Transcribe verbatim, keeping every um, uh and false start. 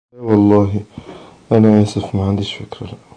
لا والله، أنا آسف، ما عنديش فكرة، لأ.